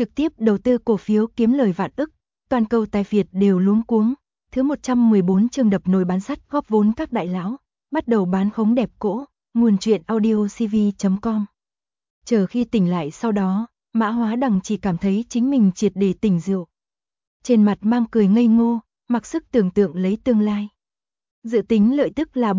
trực tiếp đầu tư cổ phiếu kiếm lời vạn ức, toàn cầu tài phiệt đều luống cuống. Thứ 114 chương đập nồi bán sắt góp vốn các đại lão, bắt đầu bán khống đẹp cỗ, nguồn truyện audiocv.com. Chờ khi tỉnh lại sau đó, Mã Hóa Đằng chỉ cảm thấy chính mình triệt để tỉnh rượu. Trên mặt mang cười ngây ngô, mặc sức tưởng tượng lấy tương lai. Dự tính lợi tức là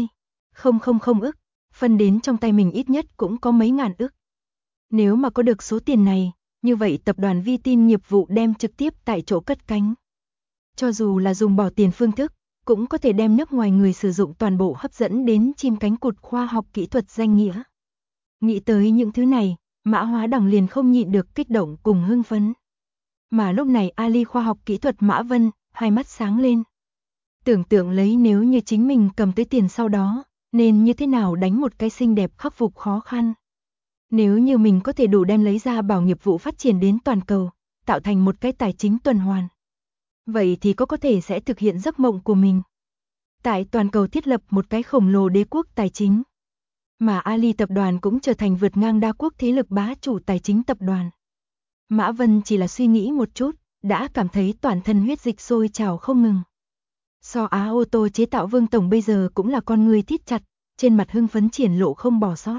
40.000 ức, phân đến trong tay mình ít nhất cũng có mấy ngàn ức. Nếu mà có được số tiền này, như vậy tập đoàn Vi Tin nghiệp vụ đem trực tiếp tại chỗ cất cánh. Cho dù là dùng bỏ tiền phương thức, cũng có thể đem nước ngoài người sử dụng toàn bộ hấp dẫn đến chim cánh cụt khoa học kỹ thuật danh nghĩa. Nghĩ tới những thứ này, Mã Hóa Đằng liền không nhịn được kích động cùng hưng phấn. Mà lúc này Ali khoa học kỹ thuật Mã Vân, hai mắt sáng lên. Tưởng tượng lấy nếu như chính mình cầm tới tiền sau đó, nên như thế nào đánh một cái xinh đẹp khắc phục khó khăn. Nếu như mình có thể đủ đem lấy ra bảo nghiệp vụ phát triển đến toàn cầu, tạo thành một cái tài chính tuần hoàn. Vậy thì có thể sẽ thực hiện giấc mộng của mình. Tại toàn cầu thiết lập một cái khổng lồ đế quốc tài chính. Mà Ali tập đoàn cũng trở thành vượt ngang đa quốc thế lực bá chủ tài chính tập đoàn. Mã Vân chỉ là suy nghĩ một chút, đã cảm thấy toàn thân huyết dịch sôi trào không ngừng. So Á ô tô chế tạo Vương Tổng bây giờ cũng là con người thít chặt, trên mặt hưng phấn triển lộ không bỏ sót.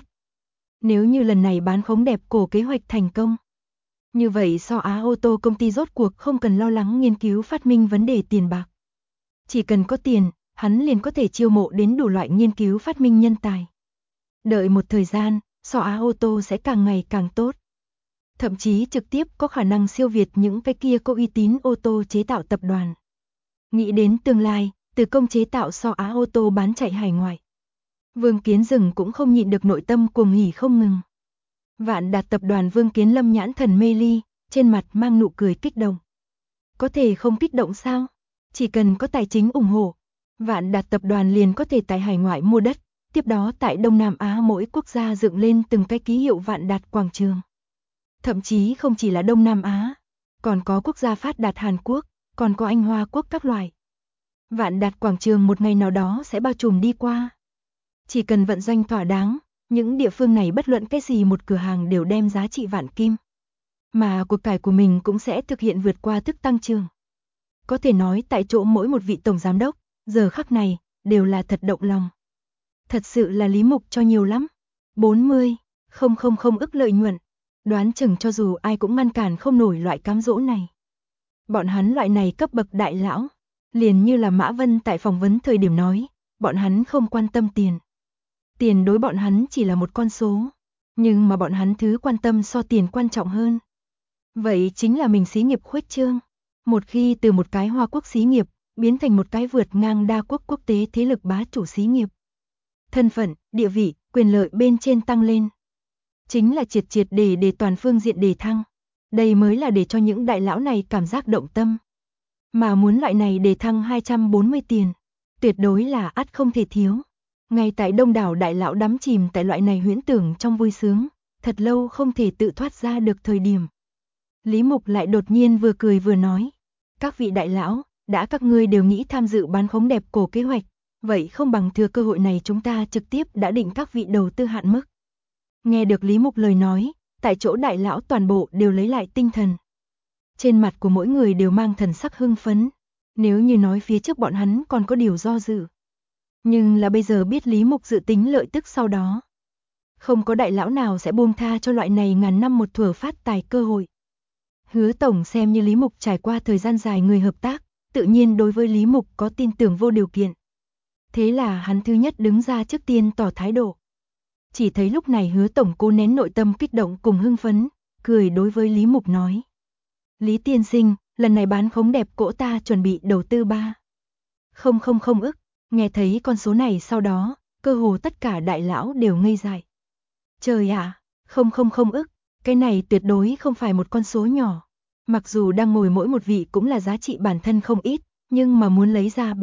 Nếu như lần này bán khống đẹp cổ kế hoạch thành công, như vậy So Á ô tô công ty rốt cuộc không cần lo lắng nghiên cứu phát minh vấn đề tiền bạc. Chỉ cần có tiền, hắn liền có thể chiêu mộ đến đủ loại nghiên cứu phát minh nhân tài. Đợi một thời gian, So Á ô tô sẽ càng ngày càng tốt. Thậm chí trực tiếp có khả năng siêu việt những cái kia có uy tín ô tô chế tạo tập đoàn. Nghĩ đến tương lai, từ công chế tạo So Á ô tô bán chạy hải ngoại. Vương Kiến Dừng cũng không nhịn được nội tâm cuồng hỉ không ngừng. Vạn Đạt tập đoàn Vương Kiến Lâm nhãn thần mê ly, trên mặt mang nụ cười kích động. Có thể không kích động sao? Chỉ cần có tài chính ủng hộ, Vạn Đạt tập đoàn liền có thể tại hải ngoại mua đất, tiếp đó tại Đông Nam Á mỗi quốc gia dựng lên từng cái ký hiệu Vạn Đạt quảng trường. Thậm chí không chỉ là Đông Nam Á, còn có quốc gia phát đạt Hàn Quốc, còn có Anh Hoa Quốc các loại. Vạn Đạt quảng trường một ngày nào đó sẽ bao trùm đi qua. Chỉ cần vận doanh thỏa đáng, những địa phương này bất luận cái gì một cửa hàng đều đem giá trị vạn kim. Mà cuộc cải của mình cũng sẽ thực hiện vượt qua thức tăng trưởng. Có thể nói tại chỗ mỗi một vị tổng giám đốc, giờ khắc này, đều là thật động lòng. Thật sự là Lý Mục cho nhiều lắm. 40.000 ức lợi nhuận. Đoán chừng cho dù ai cũng ngăn cản không nổi loại cám dỗ này. Bọn hắn loại này cấp bậc đại lão, liền như là Mã Vân tại phỏng vấn thời điểm nói, bọn hắn không quan tâm tiền. Tiền đối bọn hắn chỉ là một con số, nhưng mà bọn hắn thứ quan tâm so tiền quan trọng hơn. Vậy chính là mình xí nghiệp khuếch trương. Một khi từ một cái Hoa Quốc xí nghiệp, biến thành một cái vượt ngang đa quốc quốc tế thế lực bá chủ xí nghiệp. Thân phận, địa vị, quyền lợi bên trên tăng lên. Chính là triệt triệt để toàn phương diện đề thăng. Đây mới là để cho những đại lão này cảm giác động tâm. Mà muốn loại này đề thăng 240 tiền, tuyệt đối là ắt không thể thiếu. Ngay tại đông đảo đại lão đắm chìm tại loại này huyễn tưởng trong vui sướng, thật lâu không thể tự thoát ra được thời điểm. Lý Mục lại đột nhiên vừa cười vừa nói, các vị đại lão, đã các ngươi đều nghĩ tham dự bán khống đẹp cổ kế hoạch, vậy không bằng thừa cơ hội này chúng ta trực tiếp đã định các vị đầu tư hạn mức. Nghe được Lý Mục lời nói, tại chỗ đại lão toàn bộ đều lấy lại tinh thần. Trên mặt của mỗi người đều mang thần sắc hưng phấn, nếu như nói phía trước bọn hắn còn có điều do dự. Nhưng là bây giờ biết Lý Mục dự tính lợi tức sau đó. Không có đại lão nào sẽ buông tha cho loại này ngàn năm một thuở phát tài cơ hội. Hứa Tổng xem như Lý Mục trải qua thời gian dài người hợp tác, tự nhiên đối với Lý Mục có tin tưởng vô điều kiện. Thế là hắn thứ nhất đứng ra trước tiên tỏ thái độ. Chỉ thấy lúc này Hứa Tổng cố nén nội tâm kích động cùng hưng phấn, cười đối với Lý Mục nói. Lý tiên sinh, lần này bán khống đẹp cỗ ta chuẩn bị đầu tư 3.000 ức. Nghe thấy con số này sau đó, cơ hồ tất cả đại lão đều ngây dại. Trời ạ, 0.0 ức, cái này tuyệt đối không phải một con số nhỏ. Mặc dù đang ngồi mỗi một vị cũng là giá trị bản thân không ít, nhưng mà muốn lấy ra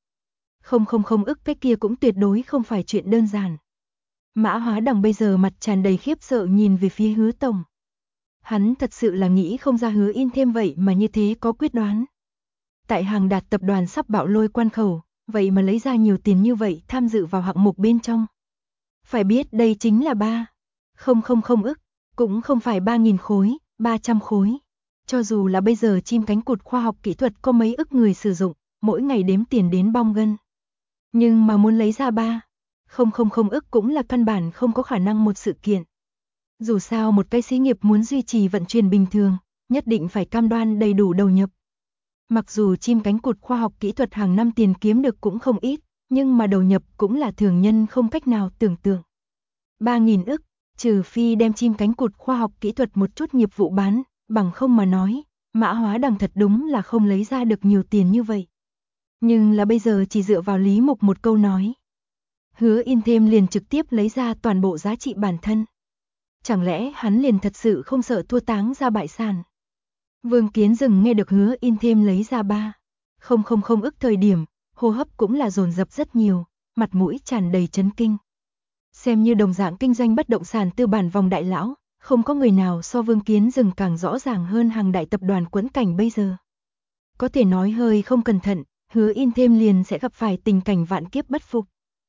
3.000 ức cái kia cũng tuyệt đối không phải chuyện đơn giản. Mã Hóa Đằng bây giờ mặt tràn đầy khiếp sợ nhìn về phía Hứa Tổng. Hắn thật sự là nghĩ không ra Hứa In thêm vậy mà như thế có quyết đoán. Tại Hàng Đạt tập đoàn sắp bạo lôi quan khẩu, vậy mà lấy ra nhiều tiền như vậy tham dự vào hạng mục bên trong. Phải biết đây chính là 3.000 ức, cũng không phải 3.000 khối, 300 khối. Cho dù là bây giờ chim cánh cụt khoa học kỹ thuật có mấy ức người sử dụng, mỗi ngày đếm tiền đến bong gân. Nhưng mà muốn lấy ra 3,000 ức cũng là căn bản không có khả năng một sự kiện. Dù sao một cái xí nghiệp muốn duy trì vận chuyển bình thường, nhất định phải cam đoan đầy đủ đầu nhập. Mặc dù chim cánh cụt khoa học kỹ thuật hàng năm tiền kiếm được cũng không ít, nhưng mà đầu nhập cũng là thường nhân không cách nào tưởng tượng. 3.000 ức, trừ phi đem chim cánh cụt khoa học kỹ thuật một chút nghiệp vụ bán, bằng không mà nói, Mã Hóa Đằng thật đúng là không lấy ra được nhiều tiền như vậy. Nhưng là bây giờ chỉ dựa vào Lý Mục một câu nói. Hứa In Thêm liền trực tiếp lấy ra toàn bộ giá trị bản thân. Chẳng lẽ hắn liền thật sự không sợ thua táng ra bại sản? Vương Kiến Dừng nghe được Hứa In Thêm lấy ra 3,000 ức thời điểm, hô hấp cũng là dồn dập rất nhiều, mặt mũi tràn đầy chấn kinh. Xem như đồng dạng kinh doanh bất động sản tư bản vòng đại lão, không có người nào so Vương Kiến Dừng càng rõ ràng hơn hàng đại tập đoàn quẫn cảnh bây giờ. Có thể nói hơi không cẩn thận, Hứa In Thêm liền sẽ gặp phải tình cảnh vạn kiếp bất phục.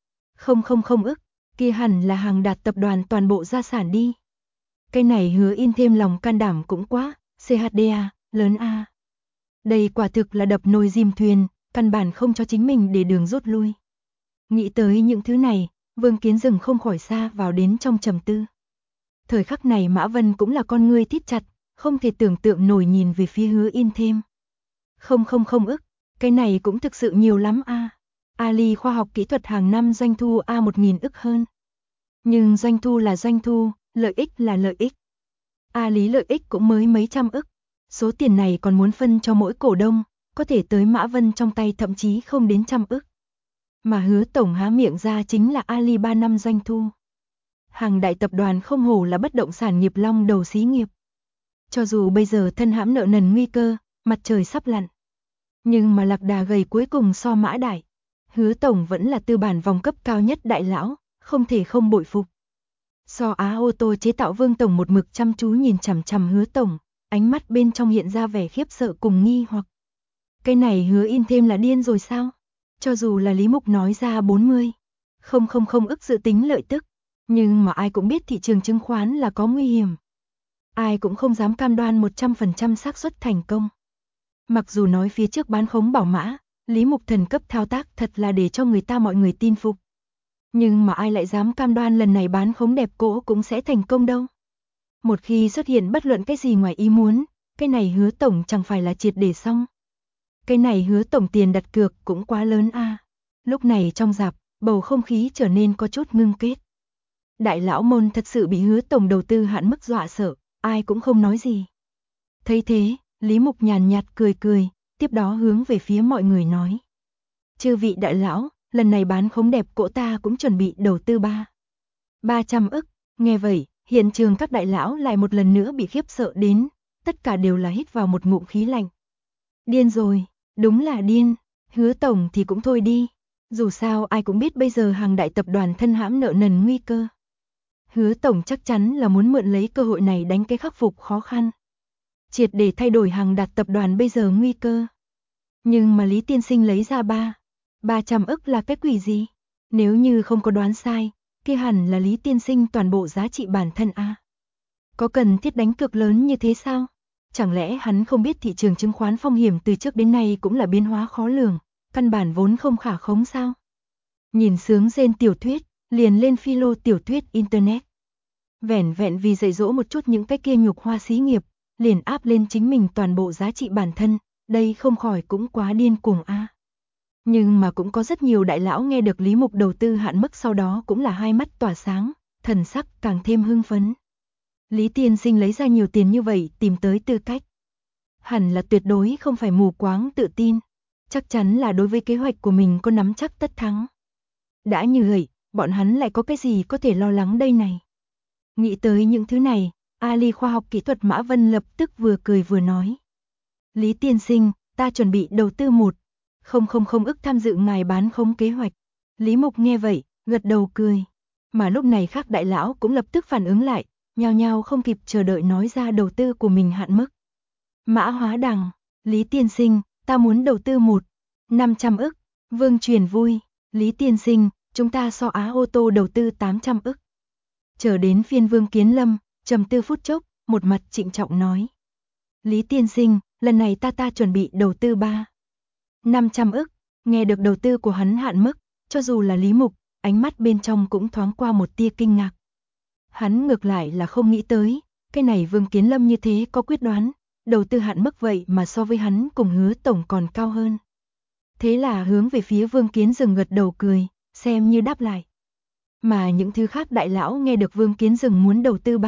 0,0 ức, kia hẳn là hàng đạt tập đoàn toàn bộ gia sản đi. Cái này Hứa In Thêm lòng can đảm cũng quá, CHDA, lớn A. Đây quả thực là đập nồi dìm thuyền, căn bản không cho chính mình để đường rút lui. Nghĩ tới những thứ này, Vương Kiến Dừng không khỏi xa vào đến trong trầm tư. Thời khắc này Mã Vân cũng là con ngươi thít chặt, không thể tưởng tượng nổi nhìn về phía Hứa In Thêm. 0,0 ức, cái này cũng thực sự nhiều lắm a. Ali khoa học kỹ thuật hàng năm doanh thu A1.000 ức hơn. Nhưng doanh thu là doanh thu, lợi ích là lợi ích. Ali lợi ích cũng mới mấy trăm ức. Số tiền này còn muốn phân cho mỗi cổ đông, có thể tới Mã Vân trong tay thậm chí không đến 100 ức. Mà Hứa tổng há miệng ra chính là Ali 3 năm doanh thu. Hàng đại tập đoàn không hổ là bất động sản nghiệp long đầu xí nghiệp. Cho dù bây giờ thân hãm nợ nần nguy cơ, mặt trời sắp lặn. Nhưng mà lạc đà gầy cuối cùng so Mã đại. Hứa tổng vẫn là tư bản vòng cấp cao nhất đại lão, không thể không bội phục. So Á ô tô chế tạo Vương tổng một mực chăm chú nhìn chằm chằm Hứa tổng, ánh mắt bên trong hiện ra vẻ khiếp sợ cùng nghi hoặc. Cái này Hứa In Thêm là điên rồi sao? Cho dù là Lý Mục nói ra 40,000 ức dự tính lợi tức, nhưng mà ai cũng biết thị trường chứng khoán là có nguy hiểm. Ai cũng không dám cam đoan 100% xác suất thành công. Mặc dù nói phía trước bán khống bảo mã, Lý Mục thần cấp thao tác thật là để cho người ta mọi người tin phục. Nhưng mà ai lại dám cam đoan lần này bán khống đẹp cỗ cũng sẽ thành công đâu. Một khi xuất hiện bất luận cái gì ngoài ý muốn, cái này Hứa tổng chẳng phải là triệt để xong. Cái này Hứa tổng tiền đặt cược cũng quá lớn a. Lúc này trong rạp, bầu không khí trở nên có chút ngưng kết. Đại lão môn thật sự bị Hứa tổng đầu tư hạn mức dọa sợ, ai cũng không nói gì. Thấy thế, Lý Mục nhàn nhạt cười cười, tiếp đó hướng về phía mọi người nói. Chư vị đại lão, lần này bán khống đẹp cỗ ta cũng chuẩn bị đầu tư 300 ức, nghe vậy, hiện trường các đại lão lại một lần nữa bị khiếp sợ đến, tất cả đều là hít vào một ngụm khí lạnh. Điên rồi, đúng là điên, Hứa tổng thì cũng thôi đi, dù sao ai cũng biết bây giờ hàng đại tập đoàn thân hãm nợ nần nguy cơ. Hứa tổng chắc chắn là muốn mượn lấy cơ hội này đánh cái khắc phục khó khăn. Triệt để thay đổi hàng đạt tập đoàn bây giờ nguy cơ. Nhưng mà Lý tiên sinh lấy ra 300 ức là cái quỷ gì? Nếu như không có đoán sai, kia hẳn là Lý tiên sinh toàn bộ giá trị bản thân a. Có cần thiết đánh cược lớn như thế sao? Chẳng lẽ hắn không biết thị trường chứng khoán phong hiểm từ trước đến nay cũng là biến hóa khó lường, căn bản vốn không khả khống sao? Nhìn sướng rên tiểu thuyết, liền lên philo tiểu thuyết internet. Vẻn vẹn vì dạy dỗ một chút những cái kia nhục hoa xí nghiệp, liền áp lên chính mình toàn bộ giá trị bản thân, đây không khỏi cũng quá điên cuồng a. Nhưng mà cũng có rất nhiều đại lão nghe được Lý Mục đầu tư hạn mức sau đó cũng là hai mắt tỏa sáng, thần sắc càng thêm hưng phấn. Lý tiên sinh lấy ra nhiều tiền như vậy tìm tới tư cách. Hẳn là tuyệt đối không phải mù quáng tự tin, chắc chắn là đối với kế hoạch của mình có nắm chắc tất thắng. Đã như vậy, bọn hắn lại có cái gì có thể lo lắng đây này. Nghĩ tới những thứ này, Ali khoa học kỹ thuật Mã Vân lập tức vừa cười vừa nói. Lý tiên sinh, ta chuẩn bị đầu tư 1,000 ức tham dự ngài bán khống kế hoạch. Lý Mục nghe vậy, gật đầu cười. Mà lúc này khác đại lão cũng lập tức phản ứng lại, nhao nhao không kịp chờ đợi nói ra đầu tư của mình hạn mức. Mã Hóa Đằng, Lý tiên sinh, ta muốn đầu tư 500 ức. Vương Truyền vui, Lý tiên sinh, chúng ta so Á ô tô đầu tư 800 ức. Chờ đến phiên Vương Kiến Lâm, trầm tư phút chốc, một mặt trịnh trọng nói. Lý tiên sinh, lần này ta chuẩn bị đầu tư 500 ức, nghe được đầu tư của hắn hạn mức, cho dù là Lý Mục, ánh mắt bên trong cũng thoáng qua một tia kinh ngạc. Hắn ngược lại là không nghĩ tới, cái này Vương Kiến Lâm như thế có quyết đoán, đầu tư hạn mức vậy mà so với hắn cùng Hứa tổng còn cao hơn. Thế là hướng về phía Vương Kiến Dừng gật đầu cười, xem như đáp lại. Mà những thứ khác đại lão nghe được Vương Kiến Dừng muốn đầu tư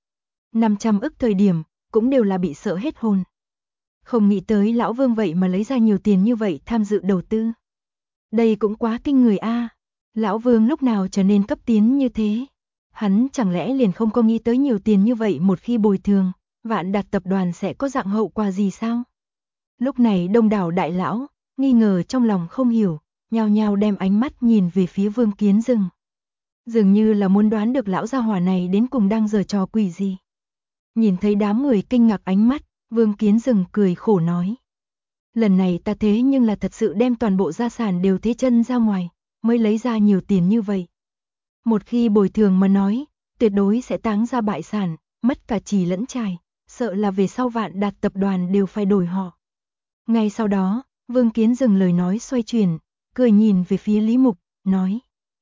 500 ức thời điểm, cũng đều là bị sợ hết hồn. Không nghĩ tới lão Vương vậy mà lấy ra nhiều tiền như vậy tham dự đầu tư. Đây cũng quá kinh người a. Lão Vương lúc nào trở nên cấp tiến như thế? Hắn chẳng lẽ liền không có nghĩ tới nhiều tiền như vậy một khi bồi thường, Vạn Đạt tập đoàn sẽ có dạng hậu quả gì sao? Lúc này đông đảo đại lão, nghi ngờ trong lòng không hiểu, nhao nhao đem ánh mắt nhìn về phía Vương Kiến Dừng. Dường như là muốn đoán được lão gia hỏa này đến cùng đang giở trò quỷ gì. Nhìn thấy đám người kinh ngạc ánh mắt, Vương Kiến Dừng cười khổ nói. Lần này ta thế nhưng là thật sự đem toàn bộ gia sản đều thế chân ra ngoài, mới lấy ra nhiều tiền như vậy. Một khi bồi thường mà nói, tuyệt đối sẽ táng ra bại sản, mất cả trì lẫn trải, sợ là về sau Vạn Đạt tập đoàn đều phải đổi họ. Ngay sau đó, Vương Kiến Dừng lời nói xoay chuyển, cười nhìn về phía Lý Mục, nói.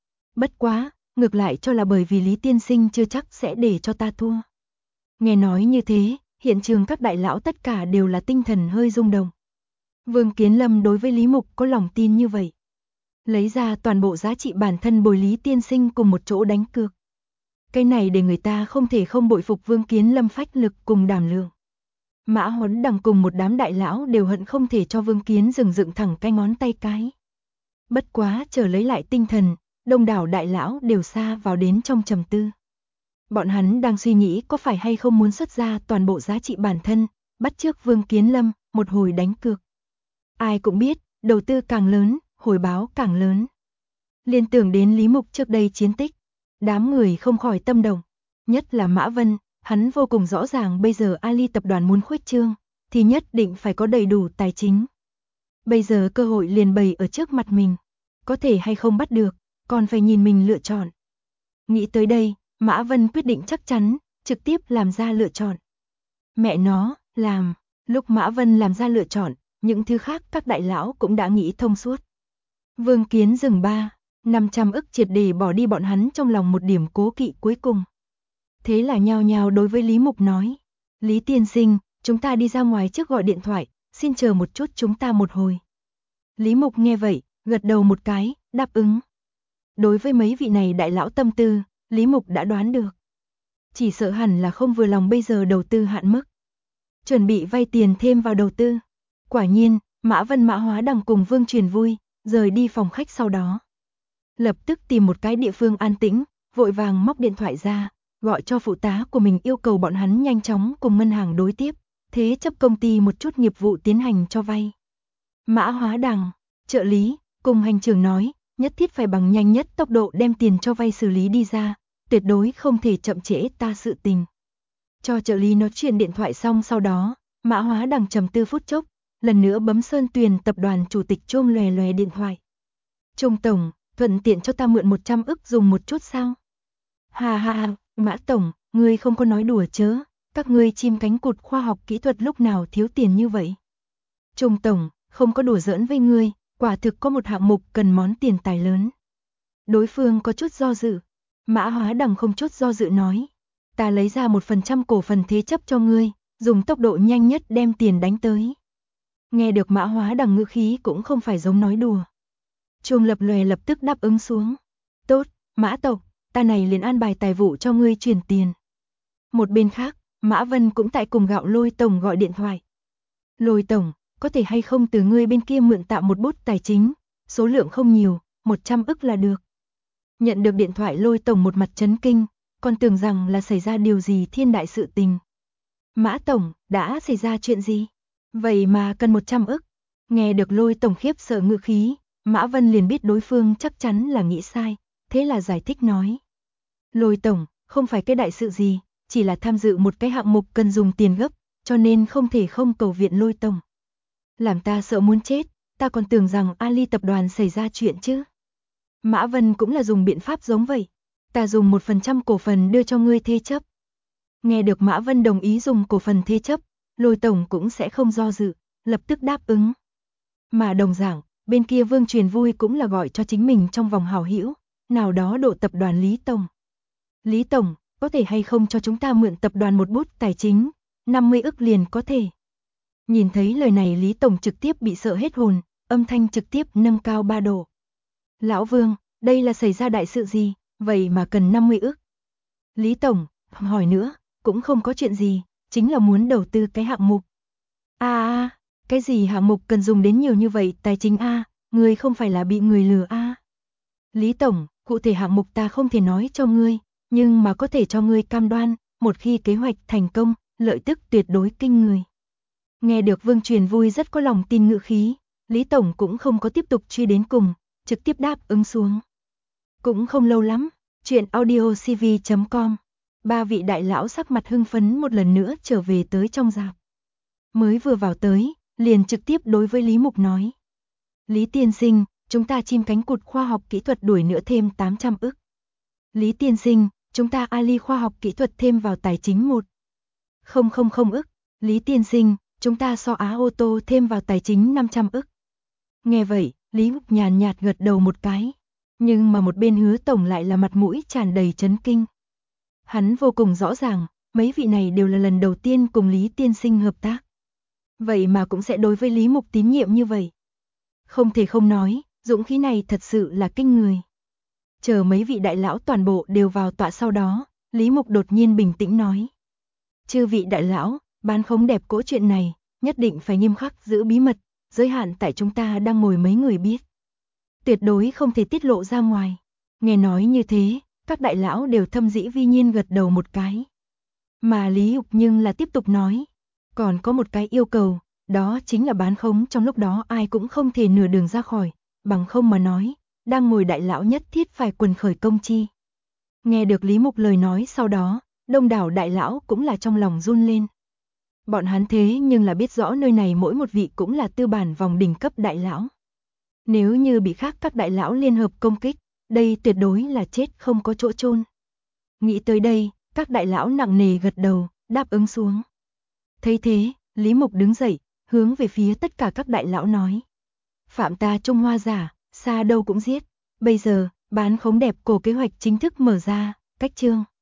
Bất quá, ngược lại cho là bởi vì Lý tiên sinh chưa chắc sẽ để cho ta thua. Nghe nói như thế, hiện trường các đại lão tất cả đều là tinh thần hơi rung động. Vương Kiến Lâm đối với Lý Mục có lòng tin như vậy. Lấy ra toàn bộ giá trị bản thân bồi Lý tiên sinh cùng một chỗ đánh cược. Cái này để người ta không thể không bội phục Vương Kiến Lâm phách lực cùng đảm lượng. Mã Huấn Đằng cùng một đám đại lão đều hận không thể cho Vương Kiến Dừng dựng thẳng cái ngón tay cái. Bất quá chờ lấy lại tinh thần, đông đảo đại lão đều xa vào đến trong trầm tư. Bọn hắn đang suy nghĩ có phải hay không muốn xuất ra toàn bộ giá trị bản thân, bắt chước Vương Kiến Lâm, một hồi đánh cược. Ai cũng biết, đầu tư càng lớn, hồi báo càng lớn. Liên tưởng đến Lý Mục trước đây chiến tích, đám người không khỏi tâm động, nhất là Mã Vân, hắn vô cùng rõ ràng bây giờ Ali tập đoàn muốn khuếch trương, thì nhất định phải có đầy đủ tài chính. Bây giờ cơ hội liền bày ở trước mặt mình, có thể hay không bắt được, còn phải nhìn mình lựa chọn. Nghĩ tới đây, Mã Vân quyết định chắc chắn, trực tiếp làm ra lựa chọn. Mẹ nó, làm, lúc Mã Vân làm ra lựa chọn, những thứ khác các đại lão cũng đã nghĩ thông suốt. Vương Kiến Dừng 500 ức triệt để bỏ đi bọn hắn trong lòng một điểm cố kỵ cuối cùng. Thế là nhao nhao đối với Lý Mục nói, Lý tiên sinh, chúng ta đi ra ngoài trước gọi điện thoại, xin chờ một chút chúng ta một hồi. Lý Mục nghe vậy, gật đầu một cái, đáp ứng. Đối với mấy vị này đại lão tâm tư, Lý Mục đã đoán được. Chỉ sợ hẳn là không vừa lòng bây giờ đầu tư hạn mức. Chuẩn bị vay tiền thêm vào đầu tư. Quả nhiên, Mã Vân Mã Hóa Đằng cùng Vương Truyền vui, rời đi phòng khách sau đó. Lập tức tìm một cái địa phương an tĩnh, vội vàng móc điện thoại ra, gọi cho phụ tá của mình yêu cầu bọn hắn nhanh chóng cùng ngân hàng đối tiếp, thế chấp công ty một chút nghiệp vụ tiến hành cho vay. Mã Hóa Đằng, trợ lý, cùng hành trưởng nói, nhất thiết phải bằng nhanh nhất tốc độ đem tiền cho vay xử lý đi ra, tuyệt đối không thể chậm trễ ta sự tình. Cho trợ lý nói chuyện điện thoại xong sau đó, Mã Hóa Đằng trầm tư phút chốc, lần nữa bấm Sơn Tuyền tập đoàn chủ tịch Trôm lòe lòe điện thoại. Trung tổng, thuận tiện cho ta mượn 100 ức dùng một chút sao? Ha ha ha, Mã tổng, ngươi không có nói đùa chớ, các ngươi chim cánh cụt khoa học kỹ thuật lúc nào thiếu tiền như vậy? Trung tổng, không có đùa giỡn với ngươi, quả thực có một hạng mục cần món tiền tài lớn. Đối phương có chút do dự, Mã Hóa Đằng không chút do dự nói, ta lấy ra 1% cổ phần thế chấp cho ngươi, dùng tốc độ nhanh nhất đem tiền đánh tới. Nghe được Mã Hóa Đằng ngữ khí cũng không phải giống nói đùa. Chuông lập lòe lập tức đáp ứng xuống. Tốt, Mã tộc, ta này liền an bài tài vụ cho ngươi chuyển tiền. Một bên khác, Mã Vân cũng tại cùng gạo Lôi tổng gọi điện thoại. Lôi tổng, có thể hay không từ ngươi bên kia mượn tạm một bút tài chính, số lượng không nhiều, 100 ức là được. Nhận được điện thoại Lôi tổng một mặt chấn kinh, còn tưởng rằng là xảy ra điều gì thiên đại sự tình. Mã tổng, đã xảy ra chuyện gì? Vậy mà cần 100 ức. Nghe được Lôi tổng khiếp sợ ngữ khí, Mã Vân liền biết đối phương chắc chắn là nghĩ sai, thế là giải thích nói. Lôi tổng, không phải cái đại sự gì, chỉ là tham dự một cái hạng mục cần dùng tiền gấp, cho nên không thể không cầu viện Lôi tổng. Làm ta sợ muốn chết, ta còn tưởng rằng Ali tập đoàn xảy ra chuyện chứ. Mã Vân cũng là dùng biện pháp giống vậy, ta dùng 1% cổ phần đưa cho ngươi thế chấp. Nghe được Mã Vân đồng ý dùng cổ phần thế chấp, Lôi tổng cũng sẽ không do dự, lập tức đáp ứng. Mà đồng dạng, bên kia Vương Truyền Vui cũng là gọi cho chính mình trong vòng hảo hữu, nào đó độ tập đoàn Lý tổng. Lý tổng, có thể hay không cho chúng ta mượn tập đoàn một bút tài chính, 50 ức liền có thể. Nhìn thấy lời này Lý tổng trực tiếp bị sợ hết hồn, âm thanh trực tiếp nâng cao 3 độ. Lão Vương, đây là xảy ra đại sự gì, vậy mà cần 50 ức. Lý tổng, hỏi nữa, cũng không có chuyện gì, chính là muốn đầu tư cái hạng mục. Cái gì hạng mục cần dùng đến nhiều như vậy tài chính người không phải là bị người lừa Lý tổng, cụ thể hạng mục ta không thể nói cho ngươi, nhưng mà có thể cho ngươi cam đoan, một khi kế hoạch thành công, lợi tức tuyệt đối kinh người. Nghe được Vương Truyền Vui rất có lòng tin ngữ khí, Lý tổng cũng không có tiếp tục truy đến cùng, trực tiếp đáp ứng xuống. Cũng không lâu lắm, chuyện audiocv.com, 3 vị đại lão sắc mặt hưng phấn một lần nữa trở về tới trong rạp. Mới vừa vào tới, liền trực tiếp đối với Lý Mục nói. Lý tiên sinh, chúng ta chim cánh cụt khoa học kỹ thuật đuổi nữa thêm 800 ức. Lý tiên sinh, chúng ta Ali khoa học kỹ thuật thêm vào tài chính 1,000 ức. Lý tiên sinh, chúng ta So Á ô tô thêm vào tài chính 500 ức. Nghe vậy, Lý Mục nhàn nhạt gật đầu một cái. Nhưng mà một bên Hứa tổng lại là mặt mũi tràn đầy chấn kinh. Hắn vô cùng rõ ràng, mấy vị này đều là lần đầu tiên cùng Lý tiên sinh hợp tác. Vậy mà cũng sẽ đối với Lý Mục tín nhiệm như vậy. Không thể không nói, dũng khí này thật sự là kinh người. Chờ mấy vị đại lão toàn bộ đều vào tọa sau đó, Lý Mục đột nhiên bình tĩnh nói. Chư vị đại lão, bán khống đẹp cỗ chuyện này, nhất định phải nghiêm khắc giữ bí mật, giới hạn tại chúng ta đang ngồi mấy người biết. Tuyệt đối không thể tiết lộ ra ngoài. Nghe nói như thế, các đại lão đều thâm dĩ vi nhiên gật đầu một cái. Mà Lý Mục nhưng là tiếp tục nói. Còn có một cái yêu cầu, đó chính là bán khống trong lúc đó ai cũng không thể nửa đường ra khỏi, bằng không mà nói, đang ngồi đại lão nhất thiết phải quần khởi công chi. Nghe được Lý Mục lời nói sau đó, đông đảo đại lão cũng là trong lòng run lên. Bọn hắn thế nhưng là biết rõ nơi này mỗi một vị cũng là tư bản vòng đỉnh cấp đại lão. Nếu như bị khác các đại lão liên hợp công kích, đây tuyệt đối là chết không có chỗ chôn. Nghĩ tới đây, các đại lão nặng nề gật đầu, đáp ứng xuống. Thấy thế, Lý Mục đứng dậy, hướng về phía tất cả các đại lão nói. Phạm ta Trung Hoa giả, xa đâu cũng giết. Bây giờ, bán khống đẹp cổ kế hoạch chính thức mở ra, cách chương.